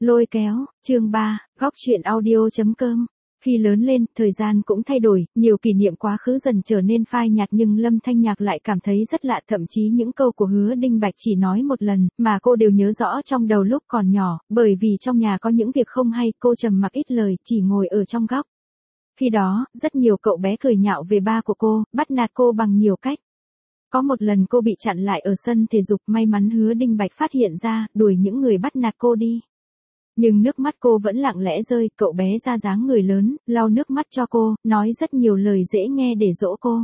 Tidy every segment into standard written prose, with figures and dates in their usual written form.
Lôi kéo, chương 3, góc truyện audio.com. Khi lớn lên, thời gian cũng thay đổi, nhiều kỷ niệm quá khứ dần trở nên phai nhạt nhưng Lâm Thanh Nhạc lại cảm thấy rất lạ, thậm chí những câu của Hứa Đinh Bạch chỉ nói một lần, mà cô đều nhớ rõ trong đầu lúc còn nhỏ, bởi vì trong nhà có những việc không hay, cô trầm mặc ít lời, chỉ ngồi ở trong góc. Khi đó, rất nhiều cậu bé cười nhạo về ba của cô, bắt nạt cô bằng nhiều cách. Có một lần cô bị chặn lại ở sân thể dục, may mắn Hứa Đinh Bạch phát hiện ra, đuổi những người bắt nạt cô đi. Nhưng nước mắt cô vẫn lặng lẽ rơi, cậu bé ra dáng người lớn, lau nước mắt cho cô, nói rất nhiều lời dễ nghe để dỗ cô.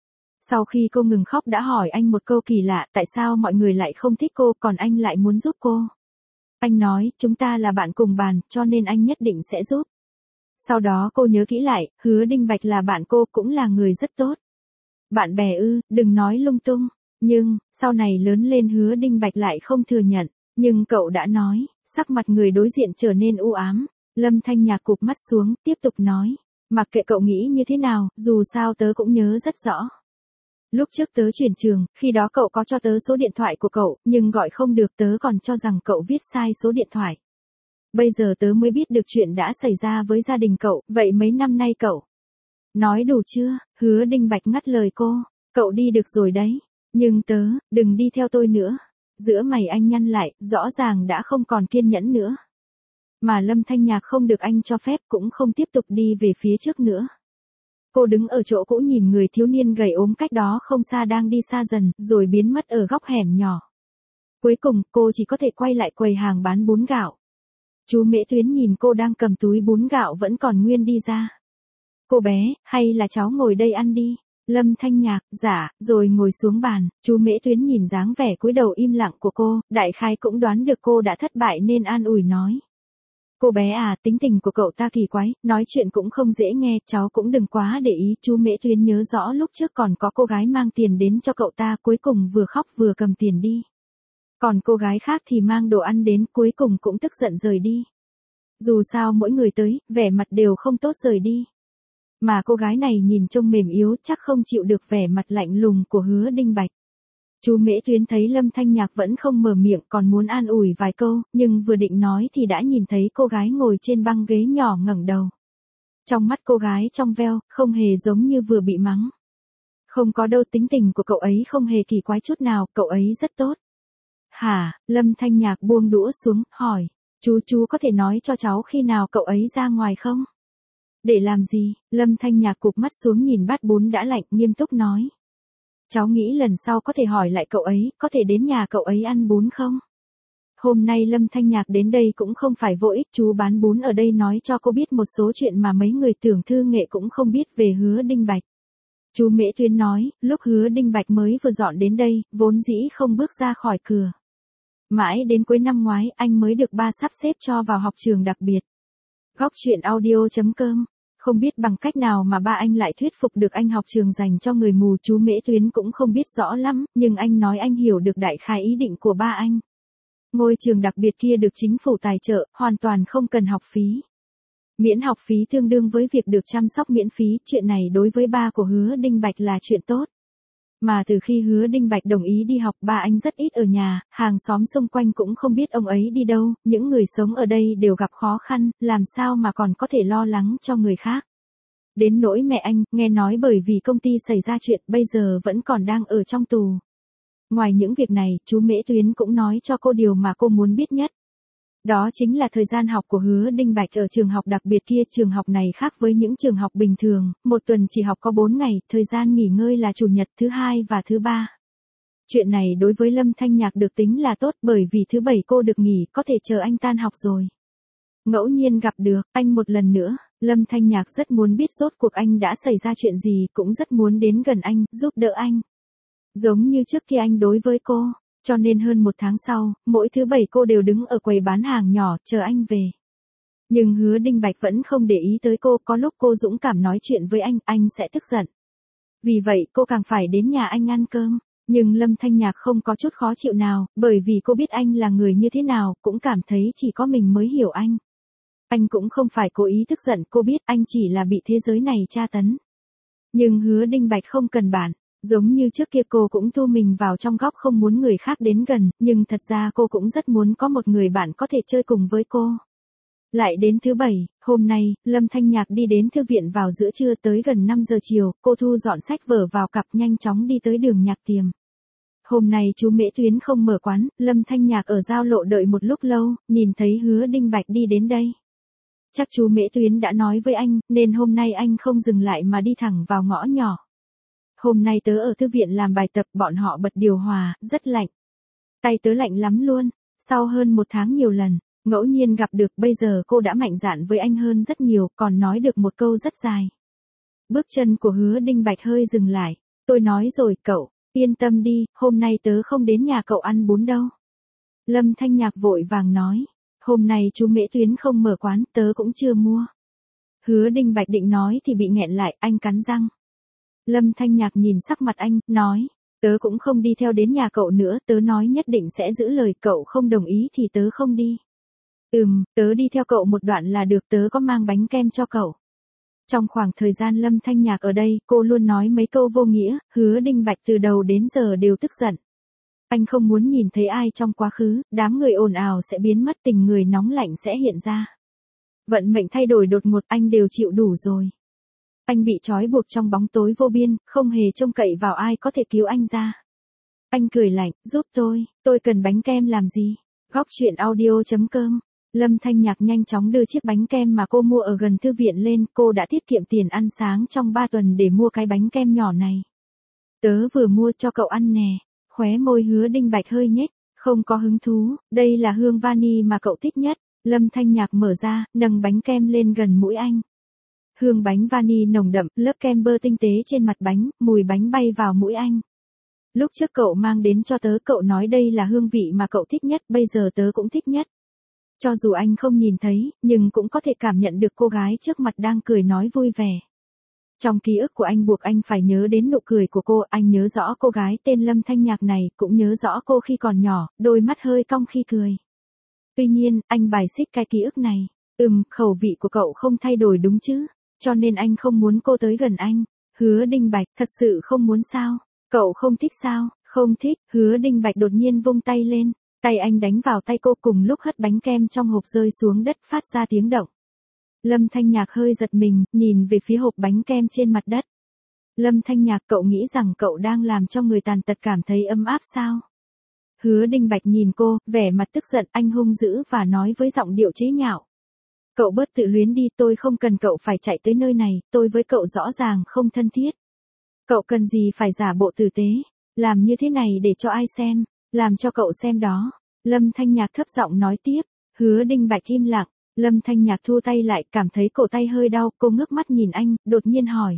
Sau khi cô ngừng khóc đã hỏi anh một câu kỳ lạ, tại sao mọi người lại không thích cô, còn anh lại muốn giúp cô. Anh nói, chúng ta là bạn cùng bàn, cho nên anh nhất định sẽ giúp. Sau đó cô nhớ kỹ lại, Hứa Đinh Bạch là bạn cô, cũng là người rất tốt. Bạn bè ư, đừng nói lung tung. Nhưng, sau này lớn lên Hứa Đinh Bạch lại không thừa nhận. Nhưng cậu đã nói, sắc mặt người đối diện trở nên u ám. Lâm Thanh Nhạc cụp mắt xuống, tiếp tục nói. Mặc kệ cậu nghĩ như thế nào, dù sao tớ cũng nhớ rất rõ. Lúc trước tớ chuyển trường, khi đó cậu có cho tớ số điện thoại của cậu, nhưng gọi không được, tớ còn cho rằng cậu viết sai số điện thoại. Bây giờ tớ mới biết được chuyện đã xảy ra với gia đình cậu, vậy mấy năm nay cậu. Nói đủ chưa? Hứa Đinh Bạch ngắt lời cô. Cậu đi được rồi đấy. Nhưng tớ, đừng đi theo tôi nữa. Giữa mày anh nhăn lại, rõ ràng đã không còn kiên nhẫn nữa. Mà Lâm Thanh Nhạc không được anh cho phép, cũng không tiếp tục đi về phía trước nữa. Cô đứng ở chỗ cũ nhìn người thiếu niên gầy ốm cách đó không xa đang đi xa dần, rồi biến mất ở góc hẻm nhỏ. Cuối cùng, cô chỉ có thể quay lại quầy hàng bán bún gạo. Chú Mễ Tuyến nhìn cô đang cầm túi bún gạo vẫn còn nguyên đi ra. Cô bé, hay là cháu ngồi đây ăn đi. Lâm Thanh Nhạc, dạ, rồi ngồi xuống bàn, chú Mễ Tuyến nhìn dáng vẻ cúi đầu im lặng của cô, đại khái cũng đoán được cô đã thất bại nên an ủi nói. Cô bé à, tính tình của cậu ta kỳ quái, nói chuyện cũng không dễ nghe, cháu cũng đừng quá để ý. Chú Mễ Tuyến nhớ rõ lúc trước còn có cô gái mang tiền đến cho cậu ta, cuối cùng vừa khóc vừa cầm tiền đi. Còn cô gái khác thì mang đồ ăn đến, cuối cùng cũng tức giận rời đi. Dù sao mỗi người tới, vẻ mặt đều không tốt rời đi. Mà cô gái này nhìn trông mềm yếu, chắc không chịu được vẻ mặt lạnh lùng của Hứa Đinh Bạch. Chú Mễ Tuyến thấy Lâm Thanh Nhạc vẫn không mở miệng, còn muốn an ủi vài câu, nhưng vừa định nói thì đã nhìn thấy cô gái ngồi trên băng ghế nhỏ ngẩng đầu. Trong mắt cô gái trong veo, không hề giống như vừa bị mắng. Không có đâu, tính tình của cậu ấy không hề kỳ quái chút nào, cậu ấy rất tốt. Hả? Lâm Thanh Nhạc buông đũa xuống, hỏi. Chú có thể nói cho cháu khi nào cậu ấy ra ngoài không? Để làm gì? Lâm Thanh Nhạc cụp mắt xuống nhìn bát bún đã lạnh, nghiêm túc nói. Cháu nghĩ lần sau có thể hỏi lại cậu ấy, có thể đến nhà cậu ấy ăn bún không? Hôm nay Lâm Thanh Nhạc đến đây cũng không phải vô ích, chú bán bún ở đây nói cho cô biết một số chuyện mà mấy người tưởng thư nghệ cũng không biết về Hứa Đinh Bạch. Chú Mễ Tuyến nói, lúc Hứa Đinh Bạch mới vừa dọn đến đây, vốn dĩ không bước ra khỏi cửa. Mãi đến cuối năm ngoái, anh mới được ba sắp xếp cho vào học trường đặc biệt. Góc truyện audio.com. Không biết bằng cách nào mà ba anh lại thuyết phục được anh học trường dành cho người mù. Chú Mễ Tuyến cũng không biết rõ lắm, nhưng anh nói anh hiểu được đại khái ý định của ba anh. Ngôi trường đặc biệt kia được chính phủ tài trợ, hoàn toàn không cần học phí. Miễn học phí tương đương với việc được chăm sóc miễn phí, chuyện này đối với ba của Hứa Đinh Bạch là chuyện tốt. Mà từ khi Hứa Đinh Bạch đồng ý đi học, ba anh rất ít ở nhà, hàng xóm xung quanh cũng không biết ông ấy đi đâu, những người sống ở đây đều gặp khó khăn, làm sao mà còn có thể lo lắng cho người khác. Đến nỗi mẹ anh, nghe nói bởi vì công ty xảy ra chuyện, bây giờ vẫn còn đang ở trong tù. Ngoài những việc này, chú Mễ Tuyến cũng nói cho cô điều mà cô muốn biết nhất. Đó chính là thời gian học của Hứa Đinh Bạch ở trường học đặc biệt kia. Trường học này khác với những trường học bình thường, một tuần chỉ học có 4 ngày, thời gian nghỉ ngơi là chủ nhật, thứ hai và thứ ba. Chuyện này đối với Lâm Thanh Nhạc được tính là tốt, bởi vì thứ bảy cô được nghỉ, có thể chờ anh tan học rồi. Ngẫu nhiên gặp được anh một lần nữa, Lâm Thanh Nhạc rất muốn biết rốt cuộc anh đã xảy ra chuyện gì, cũng rất muốn đến gần anh, giúp đỡ anh. Giống như trước kia anh đối với cô. Cho nên hơn một tháng sau, mỗi thứ bảy cô đều đứng ở quầy bán hàng nhỏ, chờ anh về. Nhưng Hứa Đinh Bạch vẫn không để ý tới cô, có lúc cô dũng cảm nói chuyện với anh sẽ tức giận. Vì vậy cô càng phải đến nhà anh ăn cơm. Nhưng Lâm Thanh Nhạc không có chút khó chịu nào, bởi vì cô biết anh là người như thế nào, cũng cảm thấy chỉ có mình mới hiểu anh. Anh cũng không phải cố ý tức giận, cô biết anh chỉ là bị thế giới này tra tấn. Nhưng Hứa Đinh Bạch không cần bạn. Giống như trước kia cô cũng thu mình vào trong góc không muốn người khác đến gần, nhưng thật ra cô cũng rất muốn có một người bạn có thể chơi cùng với cô. Lại đến thứ bảy, hôm nay, Lâm Thanh Nhạc đi đến thư viện vào giữa trưa tới gần 5 giờ chiều, cô thu dọn sách vở vào cặp nhanh chóng đi tới đường Nhạc Tiềm. Hôm nay chú Mễ Tuyến không mở quán, Lâm Thanh Nhạc ở giao lộ đợi một lúc lâu, nhìn thấy Hứa Đinh Bạch đi đến đây. Chắc chú Mễ Tuyến đã nói với anh, nên hôm nay anh không dừng lại mà đi thẳng vào ngõ nhỏ. Hôm nay tớ ở thư viện làm bài tập, bọn họ bật điều hòa, rất lạnh. Tay tớ lạnh lắm luôn, sau hơn 1 tháng nhiều lần, ngẫu nhiên gặp được, bây giờ cô đã mạnh dạn với anh hơn rất nhiều, còn nói được một câu rất dài. Bước chân của Hứa Đinh Bạch hơi dừng lại, tôi nói rồi cậu, yên tâm đi, hôm nay tớ không đến nhà cậu ăn bún đâu. Lâm Thanh Nhạc vội vàng nói, hôm nay chú Mễ Tuyến không mở quán, tớ cũng chưa mua. Hứa Đinh Bạch định nói thì bị nghẹn lại, anh cắn răng. Lâm Thanh Nhạc nhìn sắc mặt anh, nói, tớ cũng không đi theo đến nhà cậu nữa, tớ nói nhất định sẽ giữ lời, cậu không đồng ý thì tớ không đi. Tớ đi theo cậu một đoạn là được, tớ có mang bánh kem cho cậu. Trong khoảng thời gian Lâm Thanh Nhạc ở đây, cô luôn nói mấy câu vô nghĩa, Hứa Đinh Bạch từ đầu đến giờ đều tức giận. Anh không muốn nhìn thấy ai trong quá khứ, đám người ồn ào sẽ biến mất, tình người nóng lạnh sẽ hiện ra. Vận mệnh thay đổi đột ngột, anh đều chịu đủ rồi. Anh bị trói buộc trong bóng tối vô biên, không hề trông cậy vào ai có thể cứu anh ra. Anh cười lạnh, giúp tôi cần bánh kem làm gì? Góc truyện audio.com. Lâm Thanh Nhạc nhanh chóng đưa chiếc bánh kem mà cô mua ở gần thư viện lên, cô đã tiết kiệm tiền ăn sáng trong 3 tuần để mua cái bánh kem nhỏ này. Tớ vừa mua cho cậu ăn nè, khóe môi Hứa Đinh Bạch hơi nhếch, không có hứng thú, đây là hương vani mà cậu thích nhất. Lâm Thanh Nhạc mở ra, nâng bánh kem lên gần mũi anh. Hương bánh vani nồng đậm, lớp kem bơ tinh tế trên mặt bánh, mùi bánh bay vào mũi anh. Lúc trước cậu mang đến cho tớ, cậu nói đây là hương vị mà cậu thích nhất, bây giờ tớ cũng thích nhất. Cho dù anh không nhìn thấy, nhưng cũng có thể cảm nhận được cô gái trước mặt đang cười nói vui vẻ. Trong ký ức của anh buộc anh phải nhớ đến nụ cười của cô, anh nhớ rõ cô gái tên Lâm Thanh Nhạc này, cũng nhớ rõ cô khi còn nhỏ, đôi mắt hơi cong khi cười. Tuy nhiên, anh bài xích cái ký ức này. Khẩu vị của cậu không thay đổi đúng chứ, cho nên anh không muốn cô tới gần anh. Hứa Đinh Bạch, thật sự không muốn sao? Cậu không thích sao? Không thích. Hứa Đinh Bạch đột nhiên vung tay lên, tay anh đánh vào tay cô, cùng lúc hất bánh kem trong hộp rơi xuống đất phát ra tiếng động. Lâm Thanh Nhạc hơi giật mình, nhìn về phía hộp bánh kem trên mặt đất. Lâm Thanh Nhạc, cậu nghĩ rằng cậu đang làm cho người tàn tật cảm thấy ấm áp sao? Hứa Đinh Bạch nhìn cô, vẻ mặt tức giận, anh hung dữ và nói với giọng điệu chế nhạo. Cậu bớt tự luyến đi, tôi không cần cậu phải chạy tới nơi này, tôi với cậu rõ ràng không thân thiết. Cậu cần gì phải giả bộ tử tế, làm như thế này để cho ai xem, làm cho cậu xem đó. Lâm Thanh Nhạc thấp giọng nói tiếp. Hứa Đinh Bạch im lặng, Lâm Thanh Nhạc thu tay lại, cảm thấy cổ tay hơi đau, cô ngước mắt nhìn anh, đột nhiên hỏi.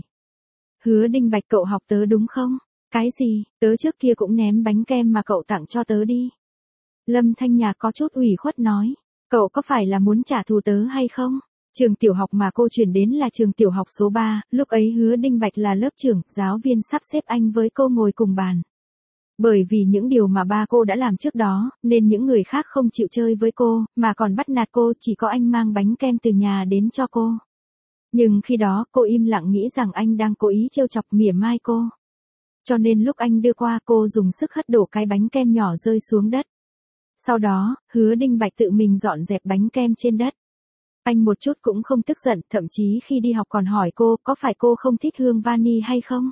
Hứa Đinh Bạch, cậu học tớ đúng không? Cái gì? Tớ trước kia cũng ném bánh kem mà cậu tặng cho tớ đi. Lâm Thanh Nhạc có chút ủy khuất nói. Cậu có phải là muốn trả thù tớ hay không? Trường tiểu học mà cô chuyển đến là trường tiểu học số 3, lúc ấy Hứa Đinh Bạch là lớp trưởng, giáo viên sắp xếp anh với cô ngồi cùng bàn. Bởi vì những điều mà ba cô đã làm trước đó, nên những người khác không chịu chơi với cô, mà còn bắt nạt cô, chỉ có anh mang bánh kem từ nhà đến cho cô. Nhưng khi đó cô im lặng nghĩ rằng anh đang cố ý trêu chọc mỉa mai cô. Cho nên lúc anh đưa qua, cô dùng sức hất đổ cái bánh kem nhỏ rơi xuống đất. Sau đó, Hứa Đinh Bạch tự mình dọn dẹp bánh kem trên đất. Anh một chút cũng không tức giận, thậm chí khi đi học còn hỏi cô có phải cô không thích hương vani hay không.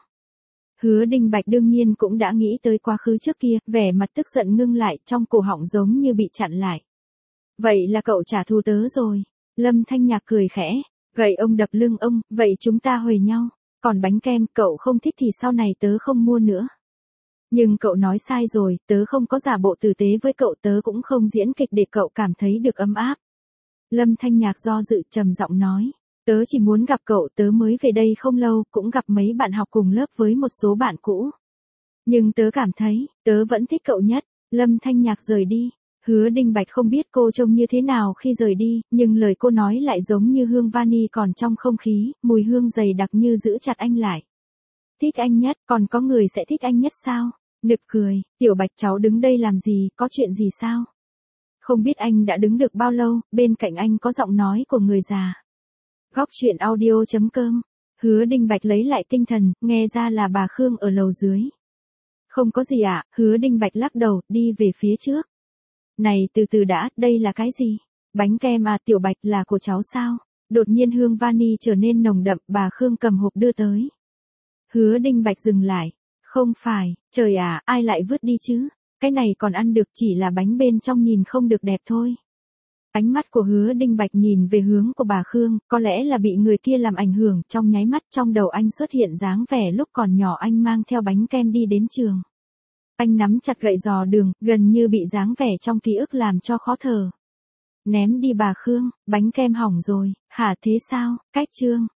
Hứa Đinh Bạch đương nhiên cũng đã nghĩ tới quá khứ trước kia, vẻ mặt tức giận ngưng lại, trong cổ họng giống như bị chặn lại. Vậy là cậu trả thù tớ rồi. Lâm Thanh Nhạc cười khẽ, gậy ông đập lưng ông, vậy chúng ta huề nhau. Còn bánh kem cậu không thích thì sau này tớ không mua nữa. Nhưng cậu nói sai rồi, tớ không có giả bộ tử tế với cậu, tớ cũng không diễn kịch để cậu cảm thấy được ấm áp. Lâm Thanh Nhạc do dự, trầm giọng nói. Tớ chỉ muốn gặp cậu, tớ mới về đây không lâu, cũng gặp mấy bạn học cùng lớp với một số bạn cũ. Nhưng tớ cảm thấy, tớ vẫn thích cậu nhất. Lâm Thanh Nhạc rời đi. Hứa Đinh Bạch không biết cô trông như thế nào khi rời đi, nhưng lời cô nói lại giống như hương vani còn trong không khí, mùi hương dày đặc như giữ chặt anh lại. Thích anh nhất, còn có người sẽ thích anh nhất sao? Nực cười, Tiểu Bạch cháu đứng đây làm gì, có chuyện gì sao? Không biết anh đã đứng được bao lâu, bên cạnh anh có giọng nói của người già. Góc truyện audio.com. Hứa Đinh Bạch lấy lại tinh thần, nghe ra là bà Khương ở lầu dưới. Không có gì ạ, Hứa Đinh Bạch lắc đầu, đi về phía trước. Này từ từ đã, đây là cái gì? Bánh kem à, Tiểu Bạch, là của cháu sao? Đột nhiên hương vani trở nên nồng đậm, bà Khương cầm hộp đưa tới. Hứa Đinh Bạch dừng lại. Không phải, trời à, ai lại vứt đi chứ? Cái này còn ăn được, chỉ là bánh bên trong nhìn không được đẹp thôi. Ánh mắt của Hứa Đinh Bạch nhìn về hướng của bà Khương, có lẽ là bị người kia làm ảnh hưởng, trong nháy mắt trong đầu anh xuất hiện dáng vẻ lúc còn nhỏ anh mang theo bánh kem đi đến trường. Anh nắm chặt gậy dò đường, gần như bị dáng vẻ trong ký ức làm cho khó thở. Ném đi bà Khương, bánh kem hỏng rồi, hả thế sao? Cách chương.